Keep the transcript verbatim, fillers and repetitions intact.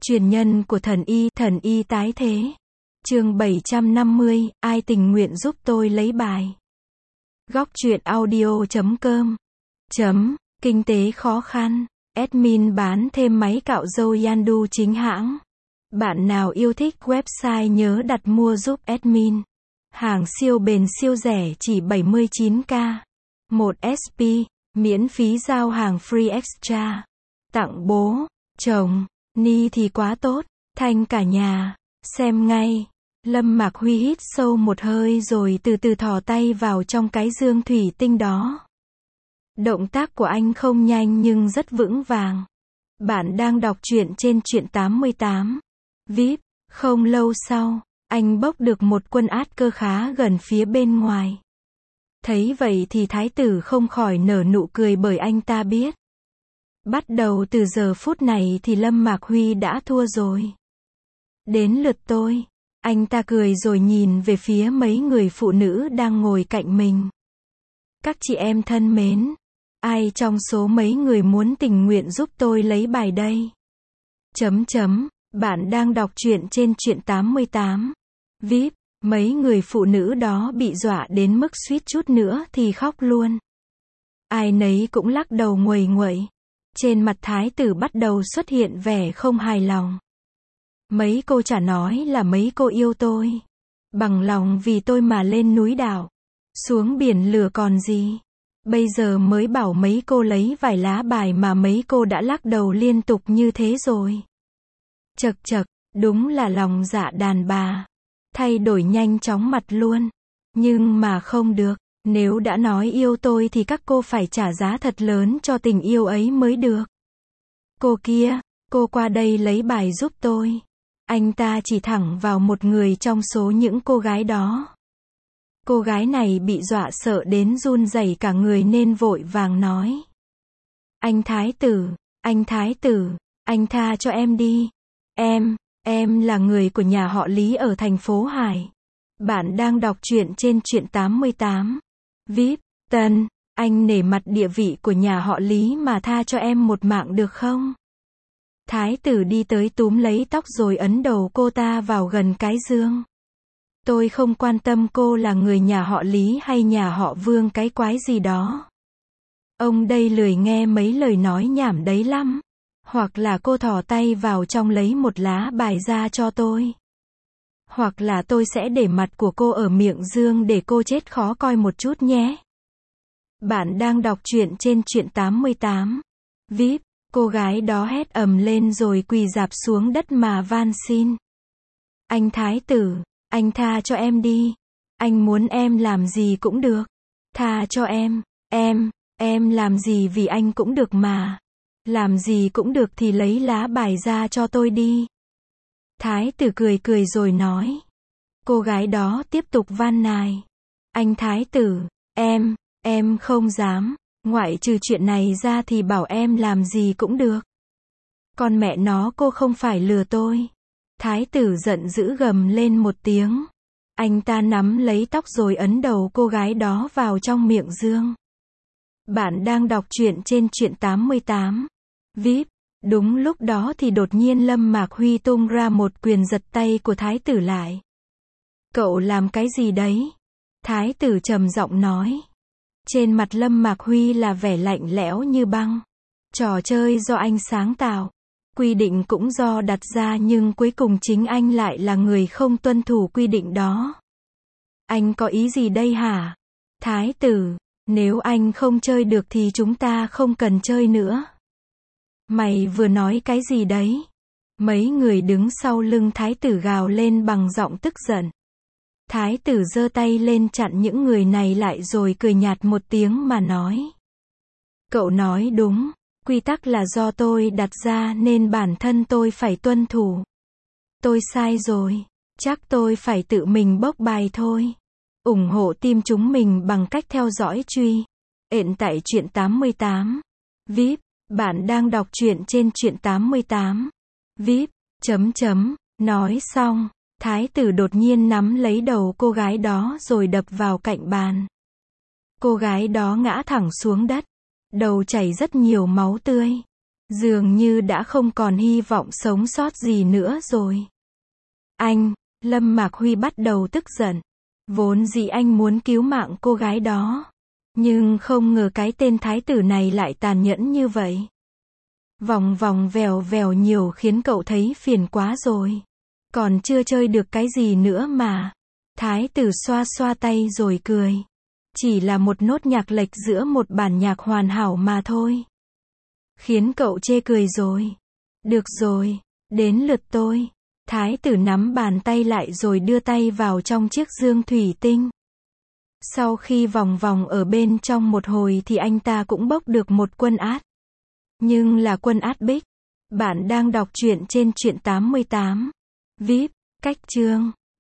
Truyền nhân của thần y, thần y tái thế. Chương bảy trăm năm mươi, ai tình nguyện giúp tôi lấy bài. Góc truyện audio chấm com. Chấm, kinh tế khó khăn. Admin bán thêm máy cạo râu Yandu chính hãng. Bạn nào yêu thích website nhớ đặt mua giúp admin. Hàng siêu bền siêu rẻ chỉ bảy mươi chín k. một ét pê, miễn phí giao hàng free extra. Tặng bố, chồng, ni thì quá tốt, thanh cả nhà. Xem ngay. Lâm Mạc Huy hít sâu một hơi rồi từ từ thò tay vào trong cái dương thủy tinh đó. Động tác của anh không nhanh nhưng rất vững vàng. Bạn đang đọc truyện trên truyện tám mươi tám. vê i pê, không lâu sau, anh bốc được một quân át cơ khá gần phía bên ngoài. Thấy vậy thì thái tử không khỏi nở nụ cười bởi anh ta biết. Bắt đầu từ giờ phút này thì Lâm Mạc Huy đã thua rồi. Đến lượt tôi. Anh ta cười rồi nhìn về phía mấy người phụ nữ đang ngồi cạnh mình. Các chị em thân mến, ai trong số mấy người muốn tình nguyện giúp tôi lấy bài đây? Chấm chấm, bạn đang đọc truyện trên truyện tám mươi tám. vê i pê, mấy người phụ nữ đó bị dọa đến mức suýt chút nữa thì khóc luôn. Ai nấy cũng lắc đầu nguầy nguậy. Trên mặt thái tử bắt đầu xuất hiện vẻ không hài lòng. Mấy cô chả nói là mấy cô yêu tôi. Bằng lòng vì tôi mà lên núi đảo. Xuống biển lửa còn gì. Bây giờ mới bảo mấy cô lấy vài lá bài mà mấy cô đã lắc đầu liên tục như thế rồi. Chật chật, đúng là lòng dạ đàn bà. Thay đổi nhanh chóng mặt luôn. Nhưng mà không được. Nếu đã nói yêu tôi thì các cô phải trả giá thật lớn cho tình yêu ấy mới được. Cô kia, cô qua đây lấy bài giúp tôi. Anh ta chỉ thẳng vào một người trong số những cô gái đó. Cô gái này bị dọa sợ đến run rẩy cả người nên vội vàng nói. Anh thái tử, anh thái tử, anh tha cho em đi. Em, em là người của nhà họ Lý ở thành phố Hải. Bạn đang đọc truyện trên truyện tám mươi tám. vê i pê, Tân, anh nể mặt địa vị của nhà họ Lý mà tha cho em một mạng được không? Thái tử đi tới túm lấy tóc rồi ấn đầu cô ta vào gần cái dương. Tôi không quan tâm cô là người nhà họ Lý hay nhà họ Vương cái quái gì đó. Ông đây lười nghe mấy lời nói nhảm đấy lắm. Hoặc là cô thò tay vào trong lấy một lá bài ra cho tôi. Hoặc là tôi sẽ để mặt của cô ở miệng dương để cô chết khó coi một chút nhé. Bạn đang đọc truyện trên truyện tám mươi tám. vê i pê, cô gái đó hét ầm lên rồi quỳ rạp xuống đất mà van xin. Anh thái tử, anh tha cho em đi. Anh muốn em làm gì cũng được. Tha cho em, em, em làm gì vì anh cũng được mà. Làm gì cũng được thì lấy lá bài ra cho tôi đi. Thái tử cười cười rồi nói. Cô gái đó tiếp tục van nài. Anh thái tử, em, em không dám. Ngoại trừ chuyện này ra thì bảo em làm gì cũng được. Con mẹ nó cô không phải lừa tôi. Thái tử giận dữ gầm lên một tiếng. Anh ta nắm lấy tóc rồi ấn đầu cô gái đó vào trong miệng dương. Bạn đang đọc truyện trên truyện tám mươi tám. vê i pê, đúng lúc đó thì đột nhiên Lâm Mạc Huy tung ra một quyền giật tay của thái tử lại. Cậu làm cái gì đấy? Thái tử trầm giọng nói. Trên mặt Lâm Mạc Huy là vẻ lạnh lẽo như băng. Trò chơi do anh sáng tạo. Quy định cũng do đặt ra nhưng cuối cùng chính anh lại là người không tuân thủ quy định đó. Anh có ý gì đây hả? Thái tử, nếu anh không chơi được thì chúng ta không cần chơi nữa. Mày vừa nói cái gì đấy? Mấy người đứng sau lưng thái tử gào lên bằng giọng tức giận. Thái tử giơ tay lên chặn những người này lại rồi cười nhạt một tiếng mà nói. Cậu nói đúng, quy tắc là do tôi đặt ra nên bản thân tôi phải tuân thủ. Tôi sai rồi, chắc tôi phải tự mình bốc bài thôi. ủng hộ team chúng mình bằng cách theo dõi truy ện tại truyện tám mươi tám. vê i pê, bạn đang đọc truyện trên truyện tám mươi tám. vê i pê, chấm chấm, nói xong, thái tử đột nhiên nắm lấy đầu cô gái đó rồi đập vào cạnh bàn. Cô gái đó ngã thẳng xuống đất, đầu chảy rất nhiều máu tươi. Dường như đã không còn hy vọng sống sót gì nữa rồi. Anh, Lâm Mạc Huy bắt đầu tức giận. Vốn dĩ anh muốn cứu mạng cô gái đó. Nhưng không ngờ cái tên thái tử này lại tàn nhẫn như vậy. Vòng vòng vèo vèo nhiều khiến cậu thấy phiền quá rồi. Còn chưa chơi được cái gì nữa mà. Thái tử xoa xoa tay rồi cười. Chỉ là một nốt nhạc lệch giữa một bản nhạc hoàn hảo mà thôi. Khiến cậu chê cười rồi. Được rồi, đến lượt tôi. Thái tử nắm bàn tay lại rồi đưa tay vào trong chiếc dương thủy tinh. Sau khi vòng vòng ở bên trong một hồi thì anh ta cũng bốc được một quân át. Nhưng là quân át bích. Bạn đang đọc truyện trên truyện tám mươi tám. víp, cách chương.